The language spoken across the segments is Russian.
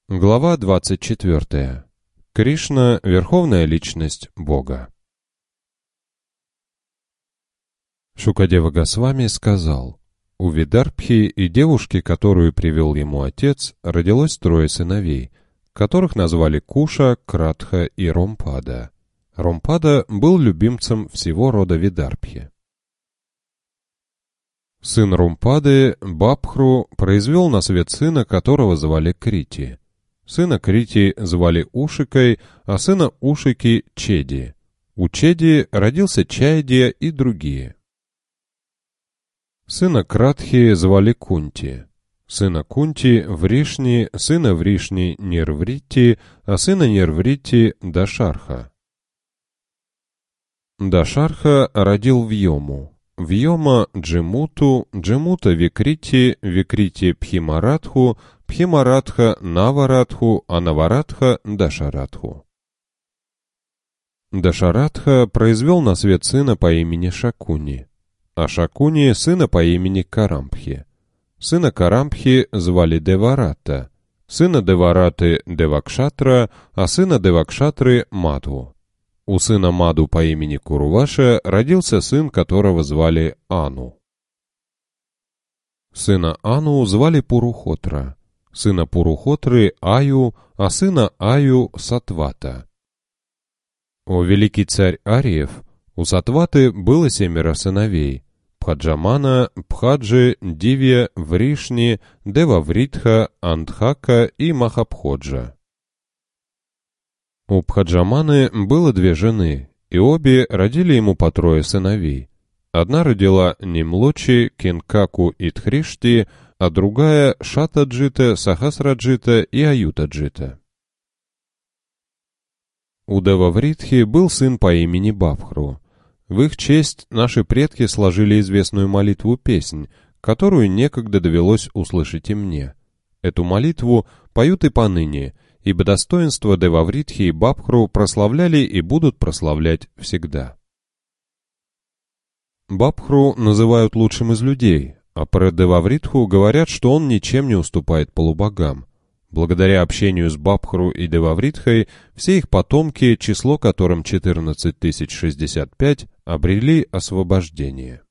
Глава 24. Кришна – Верховная Личность Бога. Шукадева Госвами сказал: у Видарбхи и девушки, которую привел ему отец, родилось 3 сыновей, которых назвали Куша, Кратха и Ромпада. Ромпада был любимцем всего рода Видарбхи. Сын Ромпады, Бабхру, произвел на свет сына, которого звали Крити. Сына Крити звали Ушикой, а сына Ушики — Чеди. У Чеди родился Чайдия и другие. Сына Кратхи звали Кунти. Сына Кунти — Вришни, сына Вришни — Нирврити, а сына Нирврити — Дашарха. Дашарха родил Вьому. Вьома — Джимуту, Джимута — Викрити, Викрити — Пхимарадху, Пхимарадха — Наварадху, а Наварадха — Дашарадху. Дашарадха произвел на свет сына по имени Шакуни, а Шакуни — сына по имени Карамбхи. Сына Карамбхи звали Деварата, сына Девараты — Девакшатра, а сына Девакшатры — Мадху. У сына Маду по имени Курваша родился сын, которого звали Ану. Сына Ану звали Пурухотра, сына Пурухотры — Аю, а сына Аю — Сатвата. О великий царь Ариев, у Сатваты было 7 сыновей: Пхаджамана, Пхаджи, Дивья, Вришни, Девавритха, Андхака и Махабходжа. У Пхаджаманы было 2 жены, и обе родили ему по 3 сыновей. Одна родила Нимлочи, Кинкаку и Тхришти, а другая — Шатаджита, Сахасраджита и Аютаджита. У Девавритхи был сын по имени Бабхру. В их честь наши предки сложили известную молитву-песнь, которую некогда довелось услышать и мне. Эту молитву поют и поныне, ибо достоинства Девавритхи и Бабхру прославляли и будут прославлять всегда. Бабхру называют лучшим из людей, а про Девавритху говорят, что он ничем не уступает полубогам. Благодаря общению с Бабхру и Девавритхой все их потомки, число которым 14 065, обрели освобождение.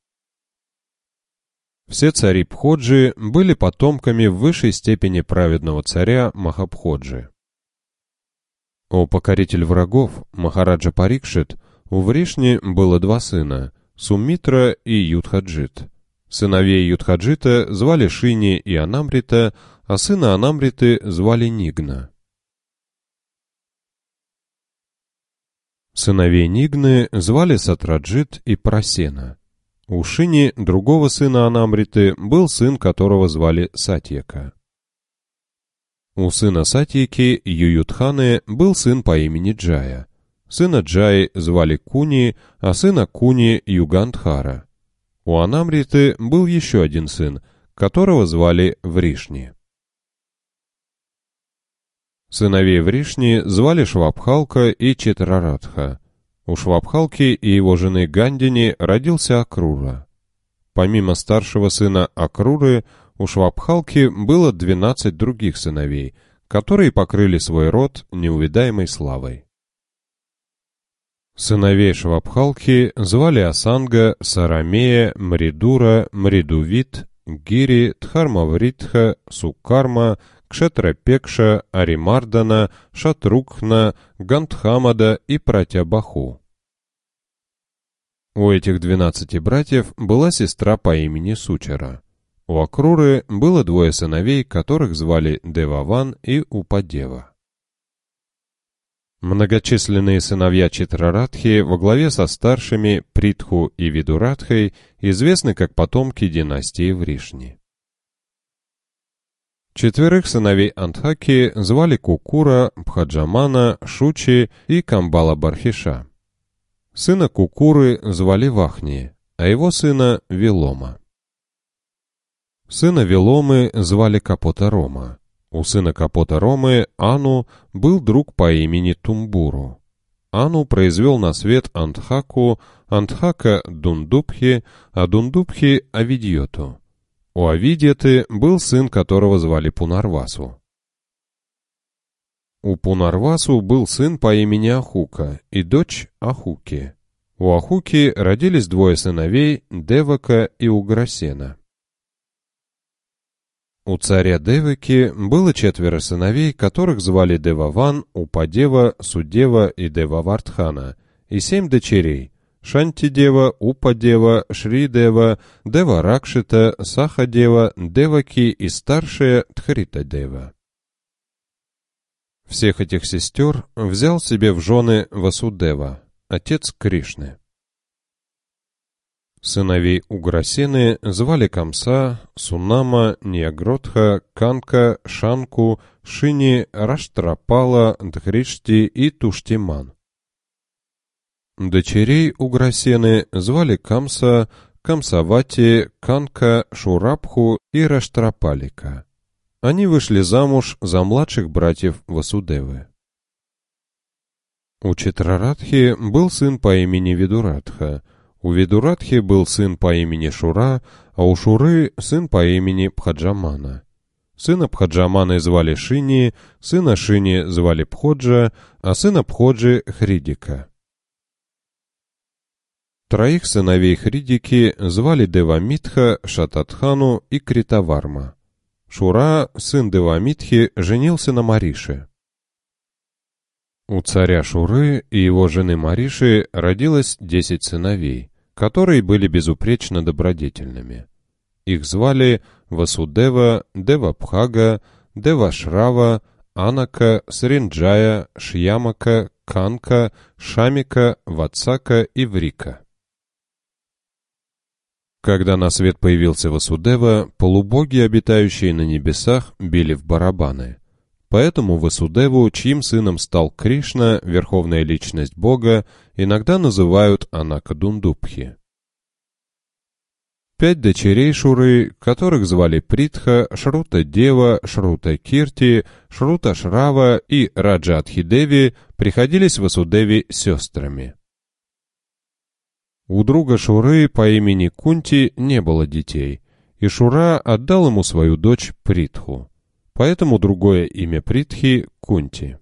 Все цари Пходжи были потомками в высшей степени праведного царя Махабходжи. О покоритель врагов, Махараджа Парикшит, у Вришни было 2 сына — Суммитра и Юдхаджит. Сыновей Юдхаджита звали Шини и Анамрита, а сына Анамриты звали Нигна. Сыновей Нигны звали Сатраджит и Прасена. У Шини, другого сына Анамриты, был сын, которого звали Сатьяка. У сына Сатьяки, Ююдханы, был сын по имени Джая. Сына Джаи звали Куни, а сына Куни — Югандхара. У Анамриты был еще один сын, которого звали Вришни. Сыновей Вришни звали Швабхалка и Читрарадха. У Швабхалки и его жены Гандини родился Акрура. Помимо старшего сына Акруры, у Швабхалки было 12 других сыновей, которые покрыли свой род неувидаемой славой. Сыновей Швабхалки звали Асанга, Сарамея, Мридура, Мридувит, Гири, Дхармавритха, Суккарма, Кшетрапекша, Аримардана, Шатрукхна, Гандхамада и Пратябаху. У этих 12 братьев была сестра по имени Сучара. У Акруры было 2 сыновей, которых звали Деваван и Упадева. Многочисленные сыновья Читрарадхи во главе со старшими Притху и Видурадхой известны как потомки династии Вришни. 4 сыновей Андхаки звали Кукура, Пхаджамана, Шучи и Камбала-Бархиша. Сына Кукуры звали Вахни, а его сына — Вилома. Сына Виломы звали Капота-Рома. У сына Капота-Ромы, Ану, был друг по имени Тумбуру. Ану произвел на свет Андхаку, Андхака — Дундубхи, а Дундубхи — Авидьоту. У Авидьяты был сын, которого звали Пунарвасу. У Пунарвасу был сын по имени Ахука и дочь Ахуки. У Ахуки родились двое сыновей, Девака и Уграсена. У царя Деваки было 4 сыновей, которых звали Деваван, Упадева, Судева и Девавартхана, и 7 дочерей — Шантидева, Упадева, Шридева, Деваракшита, Сахадева, Деваки и старшая Тхритадева. Всех этих сестер взял себе в жены Васудева, отец Кришны. Сыновей Уграсены звали Камса, Сунама, Ниагротха, Канка, Шанку, Шини, Раштрапала, Дхришти и Туштиман. Дочерей Уграсены звали Камса, Камсавати, Канка, Шурабху и Раштрапалика. Они вышли замуж за младших братьев Васудевы. У Читрарадхи был сын по имени Видурадха, у Видурадхи был сын по имени Шура, а у Шуры сын по имени Пхаджамана. Сына Пхаджаманы звали Шини, сына Шини звали Пходжа, а сына Пходжи — Хридика. 3 сыновей Хридики звали Девамитха, Шататхану и Критаварма. Шура, сын Девамитхи, женился на Марише. У царя Шуры и его жены Мариши родилось 10 сыновей, которые были безупречно добродетельными. Их звали Васудева, Девабхага, Девашрава, Анака, Сринджая, Шьямака, Канка, Шамика, Ватсака и Врика. Когда на свет появился Васудева, полубоги, обитающие на небесах, били в барабаны. Поэтому Васудеву, чьим сыном стал Кришна, верховная личность Бога, иногда называют Анакадундубхи. 5 дочерей Шуры, которых звали Притха, Шрута-дева, Шрута-кирти, Шрута-шрава и Раджа-адхидеви, приходились Васудеве сестрами. У друга Шуры по имени Кунти не было детей, и Шура отдал ему свою дочь Притху. Поэтому другое имя Притхи — Кунти.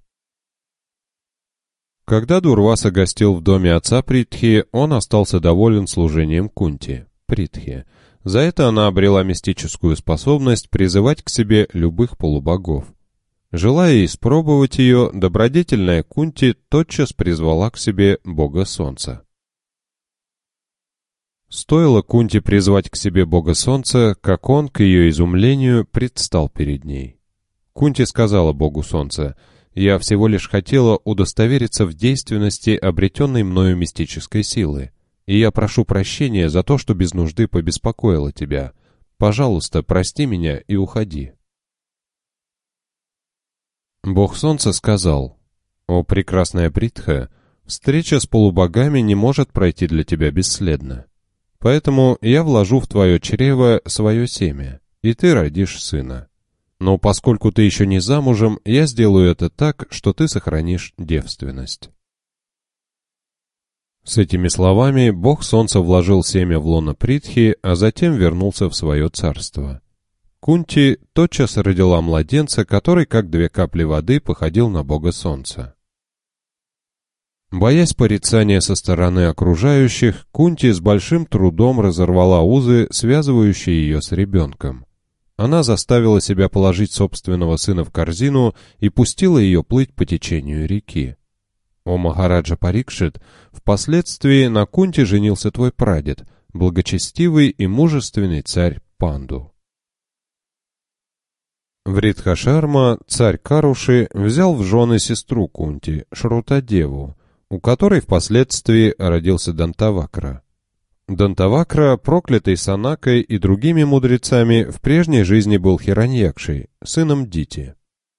Когда Дурваса гостил в доме отца Притхи, он остался доволен служением Кунти, Притхи. За это она обрела мистическую способность призывать к себе любых полубогов. Желая испробовать ее, добродетельная Кунти тотчас призвала к себе бога солнца. Стоило Кунти призвать к себе бога солнца, как он, к ее изумлению, предстал перед ней. Кунти сказала богу солнца: «Я всего лишь хотела удостовериться в действенности обретенной мною мистической силы, и я прошу прощения за то, что без нужды побеспокоила тебя. Пожалуйста, прости меня и уходи». Бог солнца сказал: «О, прекрасная Притха, встреча с полубогами не может пройти для тебя бесследно. Поэтому я вложу в твое чрево свое семя, и ты родишь сына. Но поскольку ты еще не замужем, я сделаю это так, что ты сохранишь девственность». С этими словами бог солнца вложил семя в лоно Притхи, а затем вернулся в свое царство. Кунти тотчас родила младенца, который, как 2 капли воды, походил на бога солнца. Боясь порицания со стороны окружающих, Кунти с большим трудом разорвала узы, связывающие ее с ребенком. Она заставила себя положить собственного сына в корзину и пустила ее плыть по течению реки. «О Махараджа Парикшит, впоследствии на Кунти женился твой прадед, благочестивый и мужественный царь Панду». Вритхашарма, царь Каруши, взял в жены сестру Кунти, Шрутадеву, у которой впоследствии родился Дантавакра. Дантавакра, проклятый Санакой и другими мудрецами, в прежней жизни был Хираньякшей, сыном Дити.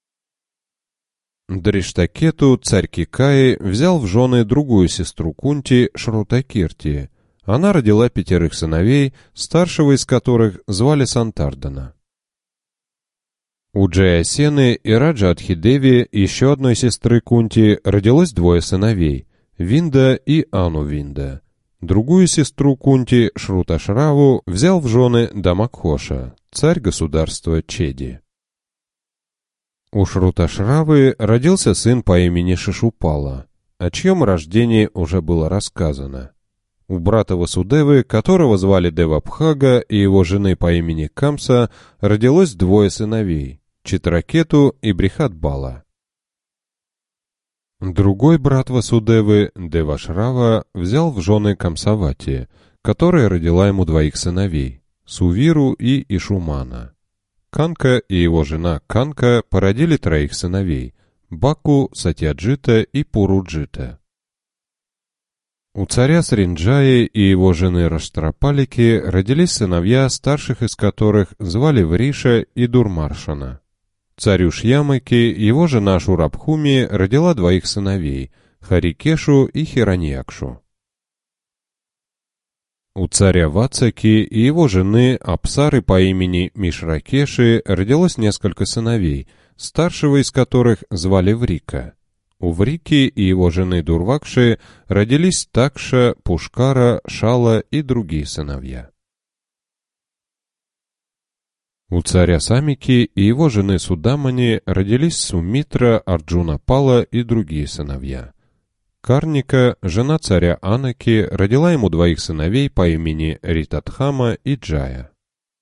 Дриштакету, царь Кикаи, взял в жены другую сестру Кунти, Шрутакирти. Она родила 5 сыновей, старшего из которых звали Сантардана. У Джаясены и Раджа-адхидеви, еще одной сестры Кунти, родилось 2 сыновей — Винда и Анувинда. Другую сестру Кунти, Шруташраву, взял в жены Дамакхоша, царь государства Чеди. У Шруташравы родился сын по имени Шишупала, о чьем рождении уже было рассказано. У брата Васудевы, которого звали Девабхага, и его жены по имени Камса, родилось двое сыновей – Читракету и Брихатбала. Другой брат Васудевы, Девашрава, взял в жены Камсавати, которая родила ему двоих сыновей – Сувиру и Ишумана. Канка и его жена Канка породили троих сыновей – Баку, Сатьяджита и Пуруджита. У царя Сринджаи и его жены Раштрапалики родились сыновья, старших из которых звали Вриша и Дурмаршана. Царю Шьямаки его жена Шурабхуми родила двоих сыновей – Харикешу и Хираньякшу. У царя Вацаки и его жены Апсары по имени Мишракеши родилось несколько сыновей, старшего из которых звали Врика. У Врики и его жены Дурвакши родились Такша, Пушкара, Шала и другие сыновья. У царя Самики и его жены Судамани родились Сумитра, Арджунапала и другие сыновья. Карника, жена царя Анаки, родила ему двоих сыновей по имени Ритатхама и Джая.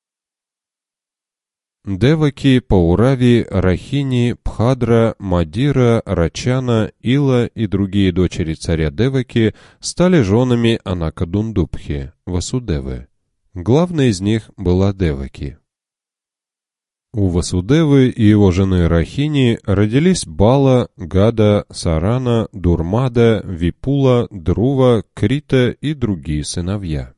Деваки, Паурави, Рахини, Пхадра, Мадира, Рачана, Ила и другие дочери царя Деваки стали женами Анакадундубхи, Васудевы. Главной из них была Деваки. У Васудевы и его жены Рахини родились Бала, Гада, Сарана, Дурмада, Випула, Друва, Крита и другие сыновья.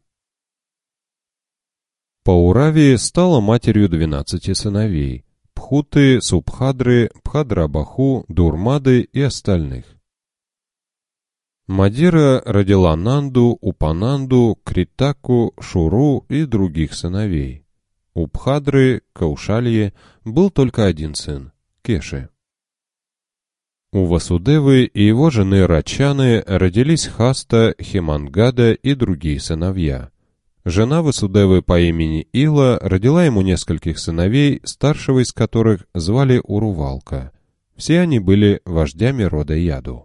Паурави стала матерью 12 сыновей – Пхуты, Субхадры, Пхадрабаху, Дурмады и остальных. Мадира родила Нанду, Упананду, Критаку, Шуру и других сыновей. У Пхадры, Каушальи, был только один сын – Кеши. У Васудевы и его жены Рачаны родились Хаста, Химангада и другие сыновья. Жена Васудевы по имени Ила родила ему нескольких сыновей, старшего из которых звали Урувалка. Все они были вождями рода Яду.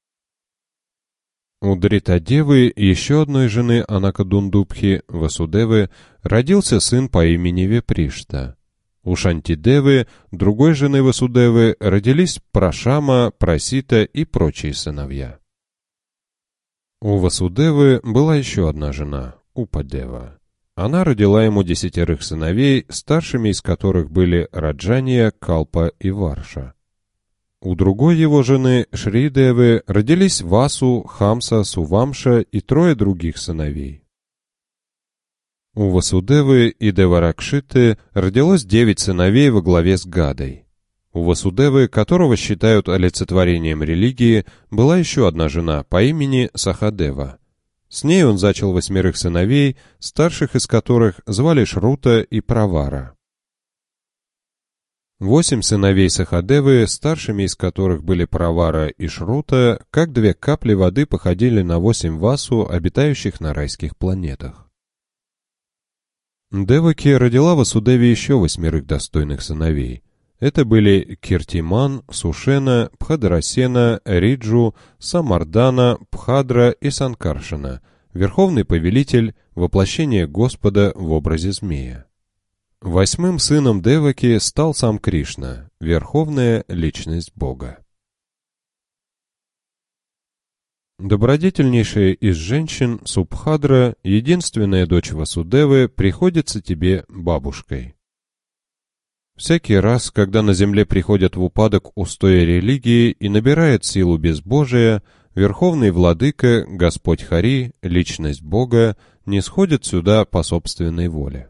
У Дритадевы, еще одной жены Анакадундубхи, Васудевы, родился сын по имени Вепришта. У Шантидевы, другой жены Васудевы, родились Прашама, Прасита и прочие сыновья. У Васудевы была еще одна жена, Упадева. Она родила ему 10 сыновей, старшими из которых были Раджания, Калпа и Варша. У другой его жены, Шридевы, родились Васу, Хамса, Сувамша и 3 других сыновей. У Васудевы и Деваракшиты родилось 9 сыновей во главе с Гадой. У Васудевы, которого считают олицетворением религии, была еще одна жена по имени Сахадева. С ней он зачал 8 сыновей, старших из которых звали Шрута и Правара. 8 сыновей Сахадевы, старшими из которых были Правара и Шрута, как 2 капли воды походили на 8 Васу, обитающих на райских планетах. Деваки родила Васудеве еще 8 достойных сыновей. Это были Киртиман, Сушена, Пхадрасена, Риджу, Самардана, Пхадра и Санкаршана, верховный повелитель, воплощение Господа в образе змея. 8 сыном Деваки стал сам Кришна, верховная личность Бога. Добродетельнейшая из женщин, Субхадра, единственная дочь Васудевы, приходится тебе бабушкой. Всякий раз, когда на земле приходят в упадок устои религии и набирает силу безбожия, Верховный Владыка, Господь Хари, личность Бога, не сходит сюда по собственной воле.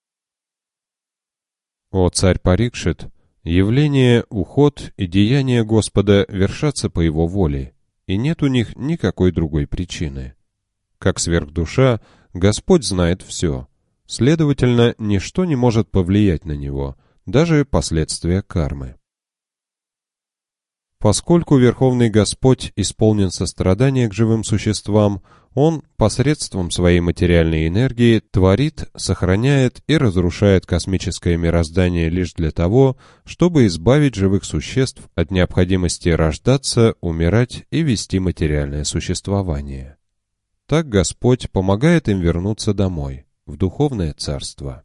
О царь Парикшит, явление, уход и деяния Господа вершатся по его воле, и нет у них никакой другой причины. Как сверхдуша, Господь знает все, следовательно, ничто не может повлиять на него, даже последствия кармы. Поскольку Верховный Господь исполнен сострадания к живым существам, Он посредством своей материальной энергии творит, сохраняет и разрушает космическое мироздание лишь для того, чтобы избавить живых существ от необходимости рождаться, умирать и вести материальное существование. Так Господь помогает им вернуться домой, в духовное царство.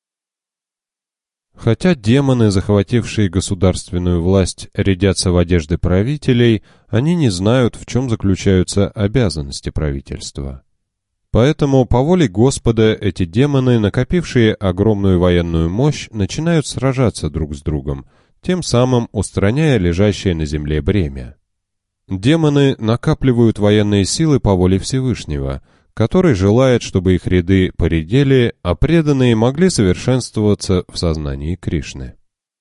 Хотя демоны, захватившие государственную власть, рядятся в одежды правителей, они не знают, в чем заключаются обязанности правительства. Поэтому, по воле Господа, эти демоны, накопившие огромную военную мощь, начинают сражаться друг с другом, тем самым устраняя лежащее на земле бремя. Демоны накапливают военные силы по воле Всевышнего, который желает, чтобы их ряды поредели, а преданные могли совершенствоваться в сознании Кришны.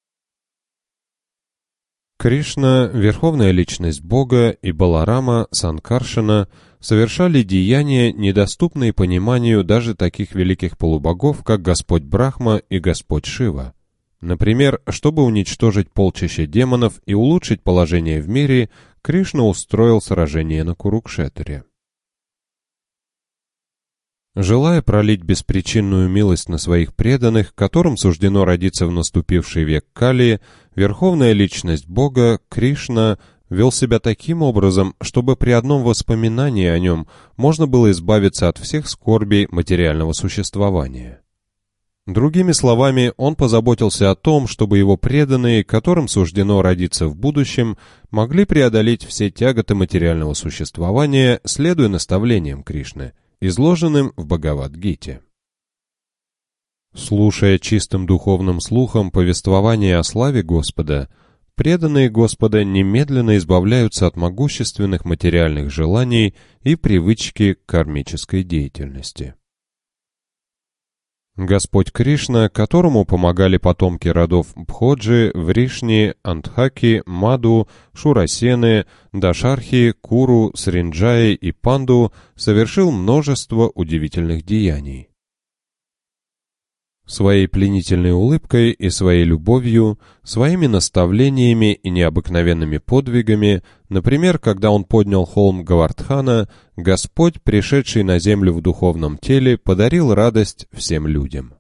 Кришна, Верховная Личность Бога, и Баларама, Санкаршана совершали деяния, недоступные пониманию даже таких великих полубогов, как Господь Брахма и Господь Шива. Например, чтобы уничтожить полчища демонов и улучшить положение в мире, Кришна устроил сражение на Курукшетре. Желая пролить беспричинную милость на своих преданных, которым суждено родиться в наступивший век Кали, Верховная Личность Бога, Кришна, вел себя таким образом, чтобы при одном воспоминании о нем можно было избавиться от всех скорбей материального существования. Другими словами, он позаботился о том, чтобы его преданные, которым суждено родиться в будущем, могли преодолеть все тяготы материального существования, следуя наставлениям Кришны, изложенным в Бхагавад-гите. Слушая чистым духовным слухом повествование о славе Господа, преданные Господа немедленно избавляются от могущественных материальных желаний и привычки к кармической деятельности. Господь Кришна, которому помогали потомки родов Бходжи, Вришни, Антхаки, Маду, Шурасены, Дашархи, Куру, Сринджаи и Панду, совершил множество удивительных деяний. Своей пленительной улыбкой и своей любовью, своими наставлениями и необыкновенными подвигами, например, когда он поднял холм Гавардхана, Господь, пришедший на землю в духовном теле, подарил радость всем людям.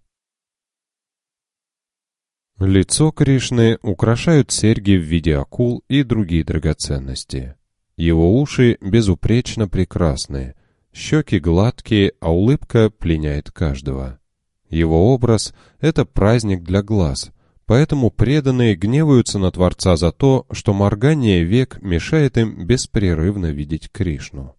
Лицо Кришны украшают серьги в виде акул и другие драгоценности. Его уши безупречно прекрасны, щеки гладкие, а улыбка пленяет каждого. Его образ — это праздник для глаз, поэтому преданные гневаются на Творца за то, что моргание век мешает им беспрерывно видеть Кришну.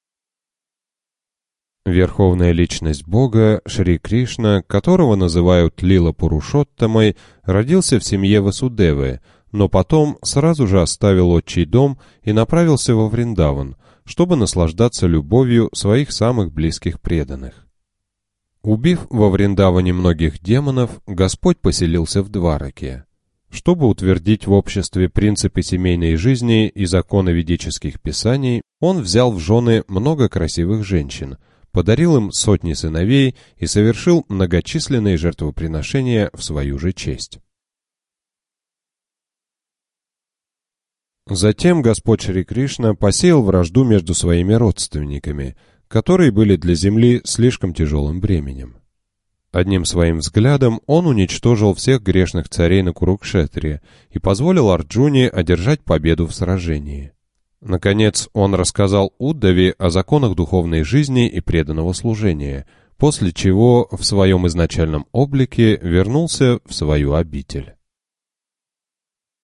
Верховная Личность Бога, Шри Кришна, которого называют Лила Пурушоттамой, родился в семье Васудевы, но потом сразу же оставил отчий дом и направился во Вриндаван, чтобы наслаждаться любовью своих самых близких преданных. Убив во Вриндаване многих демонов, Господь поселился в Двараке. Чтобы утвердить в обществе принципы семейной жизни и законы ведических писаний, он взял в жены много красивых женщин, подарил им сотни сыновей и совершил многочисленные жертвоприношения в свою же честь. Затем Господь Шри Кришна посеял вражду между своими родственниками, которые были для земли слишком тяжелым бременем. Одним своим взглядом он уничтожил всех грешных царей на Курукшетре и позволил Арджуне одержать победу в сражении. Наконец, он рассказал Уддаве о законах духовной жизни и преданного служения, после чего в своем изначальном облике вернулся в свою обитель.